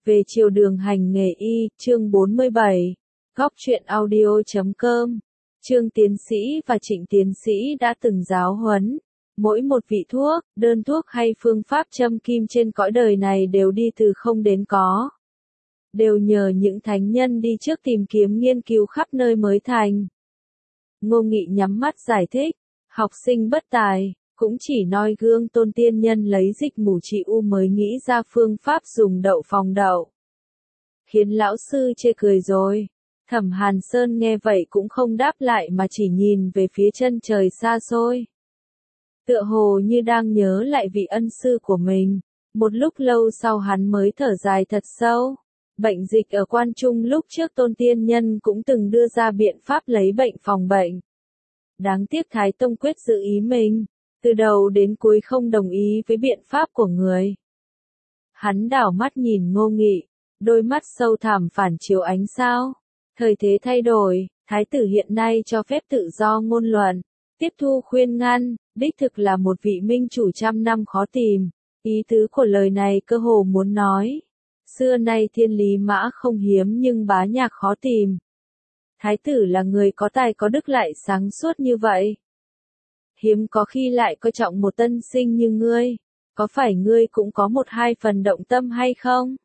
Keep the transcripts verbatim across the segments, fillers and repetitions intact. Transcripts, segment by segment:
Về chiều đường hành nghề y, chương bốn mươi bảy, góc truyện audio.com, Trương tiến sĩ và Trịnh tiến sĩ đã từng giáo huấn, mỗi một vị thuốc, đơn thuốc hay phương pháp châm kim trên cõi đời này đều đi từ không đến có. Đều nhờ những thánh nhân đi trước tìm kiếm nghiên cứu khắp nơi mới thành. Ngô Nghị nhắm mắt giải thích, học sinh bất tài, cũng chỉ noi gương Tôn tiên nhân lấy dịch mù trị u mới nghĩ ra phương pháp dùng đậu phòng đậu. Khiến lão sư chê cười rồi. Thẩm Hàn Sơn nghe vậy cũng không đáp lại mà chỉ nhìn về phía chân trời xa xôi. Tựa hồ như đang nhớ lại vị ân sư của mình, một lúc lâu sau hắn mới thở dài thật sâu. Bệnh dịch ở Quan Trung lúc trước Tôn tiên nhân cũng từng đưa ra biện pháp lấy bệnh phòng bệnh. Đáng tiếc Thái Tông quyết giữ ý mình, từ đầu đến cuối không đồng ý với biện pháp của người. Hắn đảo mắt nhìn Ngô Nghị, đôi mắt sâu thẳm phản chiếu ánh sao. Thời thế thay đổi, thái tử hiện nay cho phép tự do ngôn luận, tiếp thu khuyên ngăn, đích thực là một vị minh chủ trăm năm khó tìm. Ý tứ của lời này cơ hồ muốn nói, xưa nay thiên lý mã không hiếm nhưng bá nhạc khó tìm. Thái tử là người có tài có đức lại sáng suốt như vậy. Hiếm có khi lại coi trọng một tân sinh như ngươi, có phải ngươi cũng có một hai phần động tâm hay không?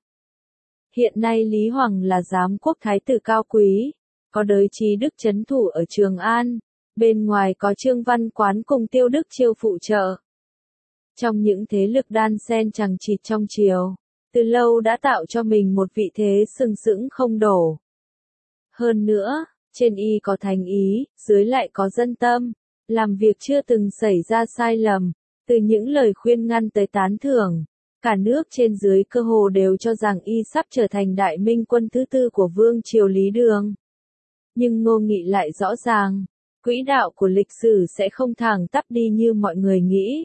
Hiện nay Lý Hoàng là giám quốc thái tử cao quý, có đới trí đức chấn thủ ở Trường An, bên ngoài có Trương Văn Quán cùng Tiêu Đức Chiêu phụ trợ. Trong những thế lực đan xen chằng chịt trong triều, từ lâu đã tạo cho mình một vị thế sừng sững không đổ. Hơn nữa, trên y có thành ý, dưới lại có dân tâm, làm việc chưa từng xảy ra sai lầm, từ những lời khuyên ngăn tới tán thưởng. Cả nước trên dưới cơ hồ đều cho rằng y sắp trở thành đại minh quân thứ tư của vương triều Lý Đường. Nhưng Ngô Nghị lại rõ ràng, quỹ đạo của lịch sử sẽ không thẳng tắp đi như mọi người nghĩ.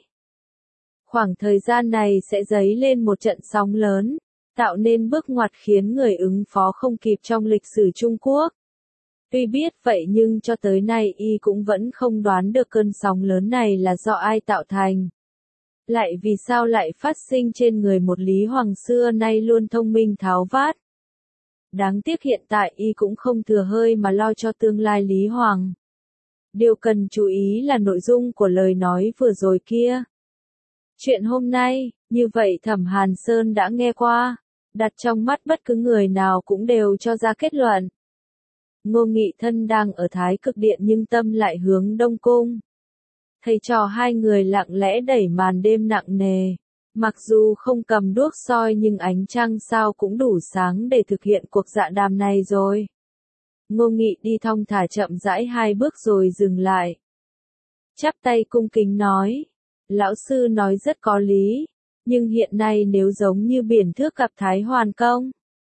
Khoảng thời gian này sẽ dấy lên một trận sóng lớn, tạo nên bước ngoặt khiến người ứng phó không kịp trong lịch sử Trung Quốc. Tuy biết vậy nhưng cho tới nay y cũng vẫn không đoán được cơn sóng lớn này là do ai tạo thành. Lại vì sao lại phát sinh trên người một Lý Hoàng xưa nay luôn thông minh tháo vát. Đáng tiếc hiện tại y cũng không thừa hơi mà lo cho tương lai Lý Hoàng. Điều cần chú ý là nội dung của lời nói vừa rồi kia. Chuyện hôm nay, như vậy Thẩm Hàn Sơn đã nghe qua, đặt trong mắt bất cứ người nào cũng đều cho ra kết luận. Ngô Nghị thân đang ở Thái Cực Điện nhưng tâm lại hướng Đông Cung. Thầy trò hai người lặng lẽ đẩy màn đêm nặng nề. Mặc dù không cầm đuốc soi nhưng ánh trăng sao cũng đủ sáng để thực hiện cuộc dạ đàm này rồi. Ngô Nghị đi thong thả chậm rãi hai bước rồi dừng lại. Chắp tay cung kính nói, lão sư nói rất có lý, nhưng hiện nay nếu giống như biển thước gặp Thái Hoàn Công,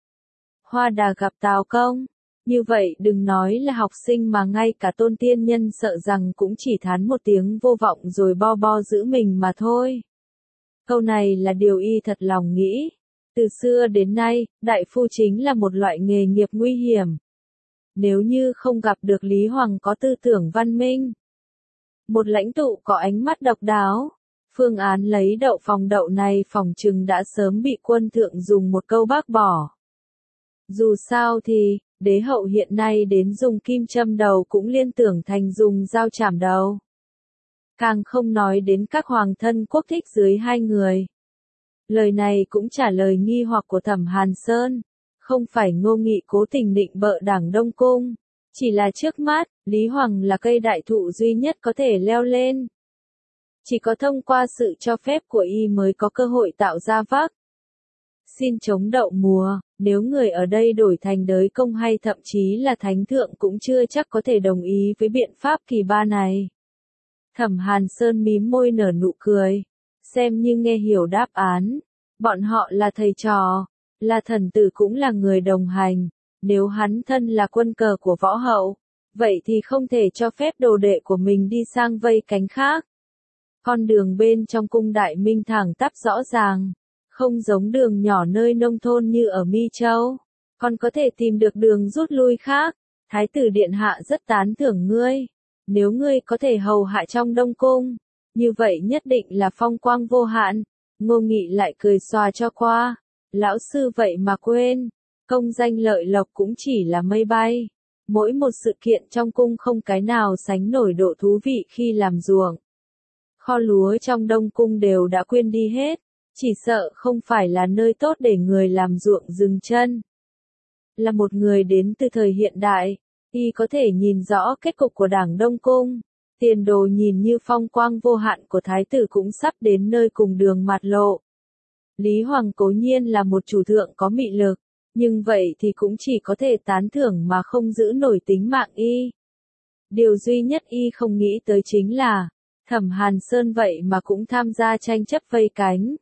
Hoa Đà gặp Tào Công, như vậy đừng nói là học sinh mà ngay cả Tôn tiên nhân sợ rằng cũng chỉ thán một tiếng vô vọng rồi bo bo giữ mình mà thôi. Câu này là điều y thật lòng nghĩ. Từ xưa đến nay, đại phu chính là một loại nghề nghiệp nguy hiểm. Nếu như không gặp được Lý Hoàng có tư tưởng văn minh, một lãnh tụ có ánh mắt độc đáo, phương án lấy đậu phòng đậu này phòng chừng đã sớm bị quân thượng dùng một câu bác bỏ. Dù sao thì, đế hậu hiện nay đến dùng kim châm đầu cũng liên tưởng thành dùng dao chảm đầu. Càng không nói đến các hoàng thân quốc thích dưới hai người. Lời này cũng trả lời nghi hoặc của Thẩm Hàn Sơn. Không phải Ngô Nghị cố tình định bợ đảng Đông Cung. Chỉ là trước mắt, Lý Hoàng là cây đại thụ duy nhất có thể leo lên. Chỉ có thông qua sự cho phép của y mới có cơ hội tạo ra vác. Xin chống đậu mùa, nếu người ở đây đổi thành đới công hay thậm chí là thánh thượng cũng chưa chắc có thể đồng ý với biện pháp kỳ ba này. Thẩm Hàn Sơn mím môi nở nụ cười, xem như nghe hiểu đáp án. Bọn họ là thầy trò, là thần tử cũng là người đồng hành. Nếu hắn thân là quân cờ của võ hậu, vậy thì không thể cho phép đồ đệ của mình đi sang vây cánh khác. Con đường bên trong cung đại minh thẳng tắp rõ ràng, không giống đường nhỏ nơi nông thôn như ở Mi Châu. Còn có thể tìm được đường rút lui khác. Thái tử điện hạ rất tán thưởng ngươi. Nếu ngươi có thể hầu hạ trong Đông Cung, như vậy nhất định là phong quang vô hạn. Ngô Nghị lại cười xòa cho qua. Lão sư vậy mà quên, công danh lợi lộc cũng chỉ là mây bay. Mỗi một sự kiện trong cung không cái nào sánh nổi độ thú vị khi làm ruộng. Kho lúa trong Đông Cung đều đã quên đi hết, chỉ sợ không phải là nơi tốt để người làm ruộng dừng chân. Là một người đến từ thời hiện đại, y có thể nhìn rõ kết cục của Đảng Đông Cung. Tiền đồ nhìn như phong quang vô hạn của thái tử cũng sắp đến nơi cùng đường mạt lộ. Lý Hoàng cố nhiên là một chủ thượng có mị lực, nhưng vậy thì cũng chỉ có thể tán thưởng mà không giữ nổi tính mạng y. Điều duy nhất y không nghĩ tới chính là, Thẩm Hàn Sơn vậy mà cũng tham gia tranh chấp vây cánh.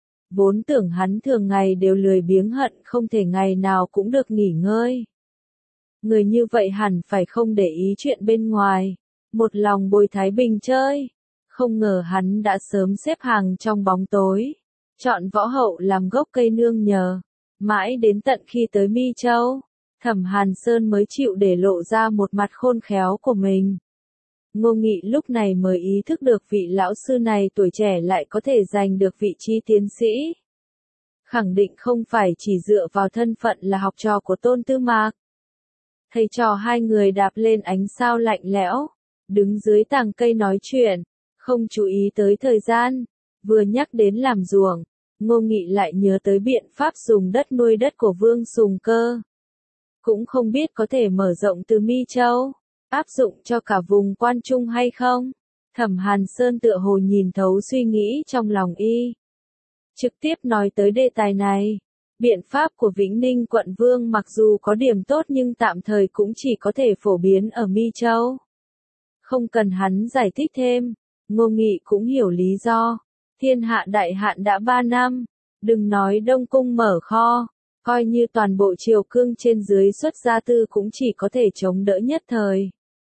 Vốn tưởng hắn thường ngày đều lười biếng hận không thể ngày nào cũng được nghỉ ngơi. Người như vậy hẳn phải không để ý chuyện bên ngoài, một lòng bồi thái bình chơi. Không ngờ hắn đã sớm xếp hàng trong bóng tối, chọn võ hậu làm gốc cây nương nhờ. Mãi đến tận khi tới Mi Châu, Thẩm Hàn Sơn mới chịu để lộ ra một mặt khôn khéo của mình. Ngô Nghị lúc này mới ý thức được vị lão sư này tuổi trẻ lại có thể giành được vị trí tiến sĩ. Khẳng định không phải chỉ dựa vào thân phận là học trò của Tôn Tư Mạc. Thầy trò hai người đạp lên ánh sao lạnh lẽo, đứng dưới tàng cây nói chuyện, không chú ý tới thời gian. Vừa nhắc đến làm ruộng, Ngô Nghị lại nhớ tới biện pháp dùng đất nuôi đất của Vương Sùng Cơ. Cũng không biết có thể mở rộng từ Mi Châu, áp dụng cho cả vùng Quan Trung hay không? Thẩm Hàn Sơn tựa hồ nhìn thấu suy nghĩ trong lòng y. Trực tiếp nói tới đề tài này, biện pháp của Vĩnh Ninh quận Vương mặc dù có điểm tốt nhưng tạm thời cũng chỉ có thể phổ biến ở Mi Châu. Không cần hắn giải thích thêm, Ngô Nghị cũng hiểu lý do. Thiên hạ đại hạn đã ba năm, đừng nói Đông Cung mở kho, coi như toàn bộ triều cương trên dưới xuất gia tư cũng chỉ có thể chống đỡ nhất thời.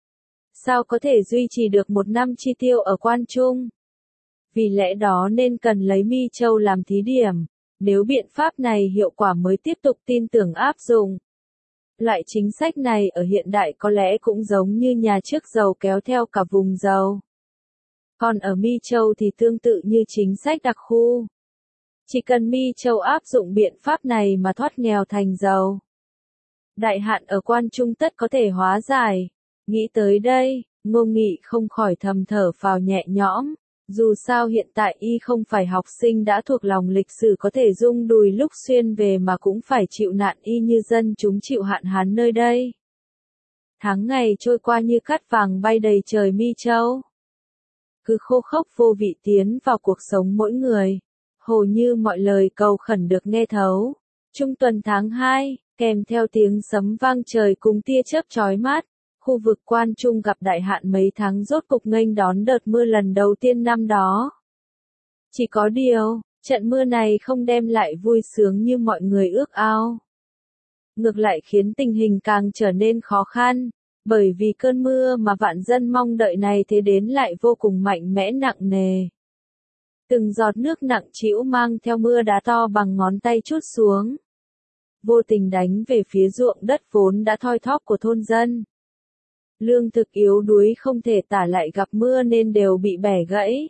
Sao có thể duy trì được một năm chi tiêu ở Quan Trung? Vì lẽ đó nên cần lấy Mi Châu làm thí điểm, nếu biện pháp này hiệu quả mới tiếp tục tin tưởng áp dụng. Loại chính sách này ở hiện đại có lẽ cũng giống như nhà trước giàu kéo theo cả vùng giàu. Còn ở Mi Châu thì tương tự như chính sách đặc khu. Chỉ cần Mi Châu áp dụng biện pháp này mà thoát nghèo thành giàu. Đại hạn ở Quan Trung tất có thể hóa giải. Nghĩ tới đây, Ngô Nghị không khỏi thầm thở phào nhẹ nhõm. Dù sao hiện tại y không phải học sinh đã thuộc lòng lịch sử có thể rung đùi lúc xuyên về mà cũng phải chịu nạn y như dân chúng chịu hạn hán nơi đây. Tháng ngày trôi qua như cát vàng bay đầy trời Mi Châu. Cứ khô khốc vô vị tiến vào cuộc sống mỗi người. Hồ như mọi lời cầu khẩn được nghe thấu. Trung tuần tháng hai, kèm theo tiếng sấm vang trời cùng tia chớp chói mắt, khu vực Quan Trung gặp đại hạn mấy tháng rốt cục nghênh đón đợt mưa lần đầu tiên năm đó. Chỉ có điều, trận mưa này không đem lại vui sướng như mọi người ước ao. Ngược lại khiến tình hình càng trở nên khó khăn, bởi vì cơn mưa mà vạn dân mong đợi này thế đến lại vô cùng mạnh mẽ nặng nề. Từng giọt nước nặng trĩu mang theo mưa đá to bằng ngón tay trút xuống. Vô tình đánh về phía ruộng đất vốn đã thoi thóp của thôn dân. Lương thực yếu đuối không thể tả lại gặp mưa nên đều bị bẻ gãy.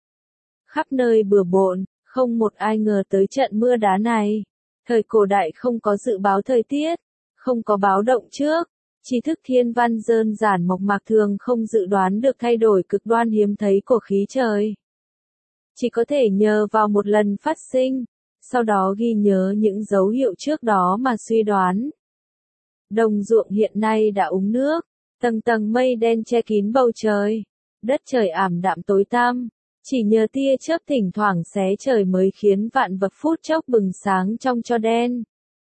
Khắp nơi bừa bộn, không một ai ngờ tới trận mưa đá này. Thời cổ đại không có dự báo thời tiết, không có báo động trước. Tri thức thiên văn đơn giản mộc mạc thường không dự đoán được thay đổi cực đoan hiếm thấy của khí trời. Chỉ có thể nhờ vào một lần phát sinh, sau đó ghi nhớ những dấu hiệu trước đó mà suy đoán. Đồng ruộng hiện nay đã úng nước, tầng tầng mây đen che kín bầu trời, đất trời ảm đạm tối tăm, chỉ nhờ tia chớp thỉnh thoảng xé trời mới khiến vạn vật phút chốc bừng sáng trong cho đen.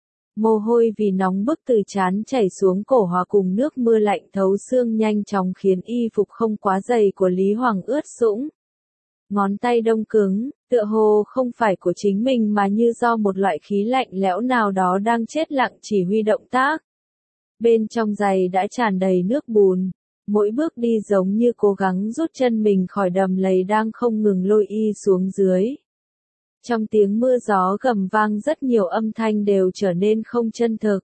Mồ hôi vì nóng bức từ trán chảy xuống cổ hòa cùng nước mưa lạnh thấu xương nhanh chóng khiến y phục không quá dày của Lý Hoàng ướt sũng. Ngón tay đông cứng, tựa hồ không phải của chính mình mà như do một loại khí lạnh lẽo nào đó đang chết lặng chỉ huy động tác. Bên trong giày đã tràn đầy nước bùn, mỗi bước đi giống như cố gắng rút chân mình khỏi đầm lầy đang không ngừng lôi y xuống dưới. Trong tiếng mưa gió gầm vang rất nhiều âm thanh đều trở nên không chân thực.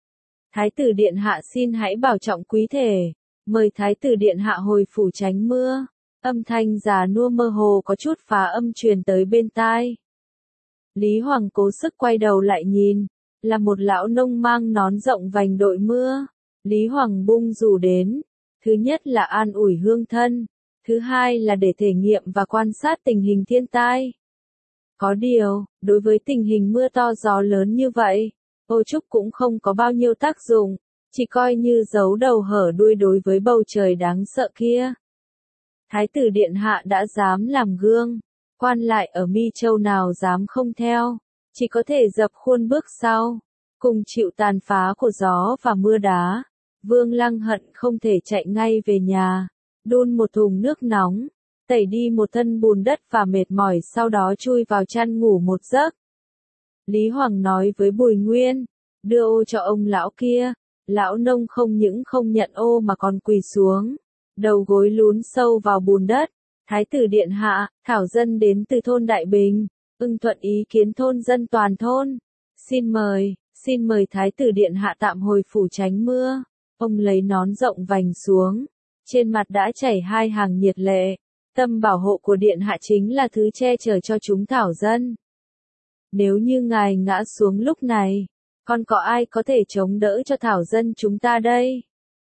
Thái tử điện hạ xin hãy bảo trọng quý thể, mời thái tử điện hạ hồi phủ tránh mưa. Âm thanh già nua mơ hồ có chút phá âm truyền tới bên tai. Lý Hoàng cố sức quay đầu lại nhìn, là một lão nông mang nón rộng vành đội mưa. Lý Hoàng bung dù đến, thứ nhất là an ủi hương thân, thứ hai là để thể nghiệm và quan sát tình hình thiên tai. Có điều, đối với tình hình mưa to gió lớn như vậy, ô trúc cũng không có bao nhiêu tác dụng, chỉ coi như giấu đầu hở đuôi đối với bầu trời đáng sợ kia. Thái tử điện hạ đã dám làm gương, quan lại ở Mi Châu nào dám không theo, chỉ có thể dập khuôn bước sau, cùng chịu tàn phá của gió và mưa đá. Vương Lăng hận không thể chạy ngay về nhà, đun một thùng nước nóng, tẩy đi một thân bùn đất và mệt mỏi, sau đó chui vào chăn ngủ một giấc. Lý Hoàng nói với Bùi Nguyên, đưa ô cho ông lão kia. Lão nông không những không nhận ô mà còn quỳ xuống, đầu gối lún sâu vào bùn đất. Thái tử điện hạ, thảo dân đến từ thôn Đại Bình, ưng thuận ý kiến thôn dân toàn thôn. Xin mời, xin mời thái tử điện hạ tạm hồi phủ tránh mưa. Ông lấy nón rộng vành xuống, trên mặt đã chảy hai hàng nhiệt lệ. Tâm bảo hộ của điện hạ chính là thứ che chở cho chúng thảo dân. Nếu như ngài ngã xuống lúc này, còn có ai có thể chống đỡ cho thảo dân chúng ta đây?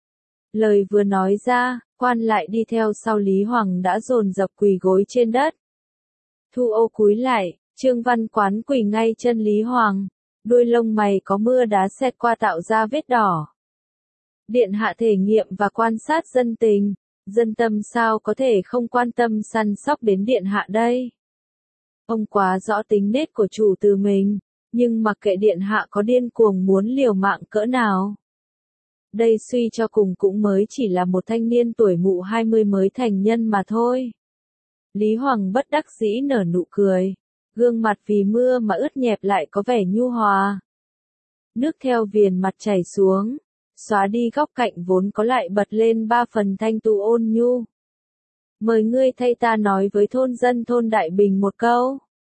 Lời vừa nói ra, quan lại đi theo sau Lý Hoàng đã dồn dập quỳ gối trên đất. Thu Ô cúi lại, Trương Văn Quán quỳ ngay chân Lý Hoàng, đuôi lông mày có mưa đá xẹt qua tạo ra vết đỏ. Điện hạ thể nghiệm và quan sát dân tình, dân tâm sao có thể không quan tâm săn sóc đến điện hạ đây? Ông quá rõ tính nết của chủ tử mình, nhưng mặc kệ điện hạ có điên cuồng muốn liều mạng cỡ nào. Đây suy cho cùng cũng mới chỉ là một thanh niên tuổi mụ hai mươi mới thành nhân mà thôi. Lý Hoàng bất đắc dĩ nở nụ cười, gương mặt vì mưa mà ướt nhẹp lại có vẻ nhu hòa. Nước theo viền mặt chảy xuống, xóa đi góc cạnh vốn có lại bật lên ba phần thanh tú ôn nhu. Mời ngươi thay ta nói với thôn dân thôn Đại Bình một câu.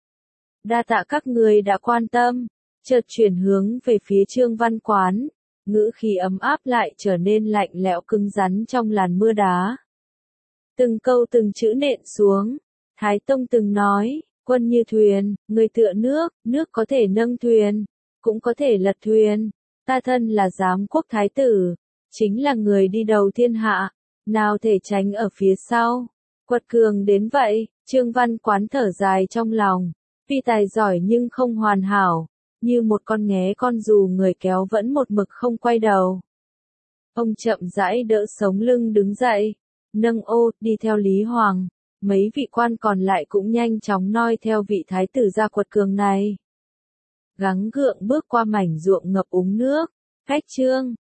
Đa tạ các người đã quan tâm. Chợt chuyển hướng về phía Trương Văn Quán, ngữ khí ấm áp lại trở nên lạnh lẽo cứng rắn trong làn mưa đá. Từng câu từng chữ nện xuống. Thái Tông từng nói, quân như thuyền, người tựa nước, nước có thể nâng thuyền, cũng có thể lật thuyền. Ta thân là giám quốc thái tử, chính là người đi đầu thiên hạ, nào thể tránh ở phía sau. Quật cường đến vậy, Trương Văn Quán thở dài trong lòng, vì tài giỏi nhưng không hoàn hảo, như một con nghé con dù người kéo vẫn một mực không quay đầu. Ông chậm rãi đỡ sống lưng đứng dậy, nâng ô, đi theo Lý Hoàng, mấy vị quan còn lại cũng nhanh chóng noi theo vị thái tử gia quật cường này. Gắng gượng bước qua mảnh ruộng ngập úng nước, cách Trương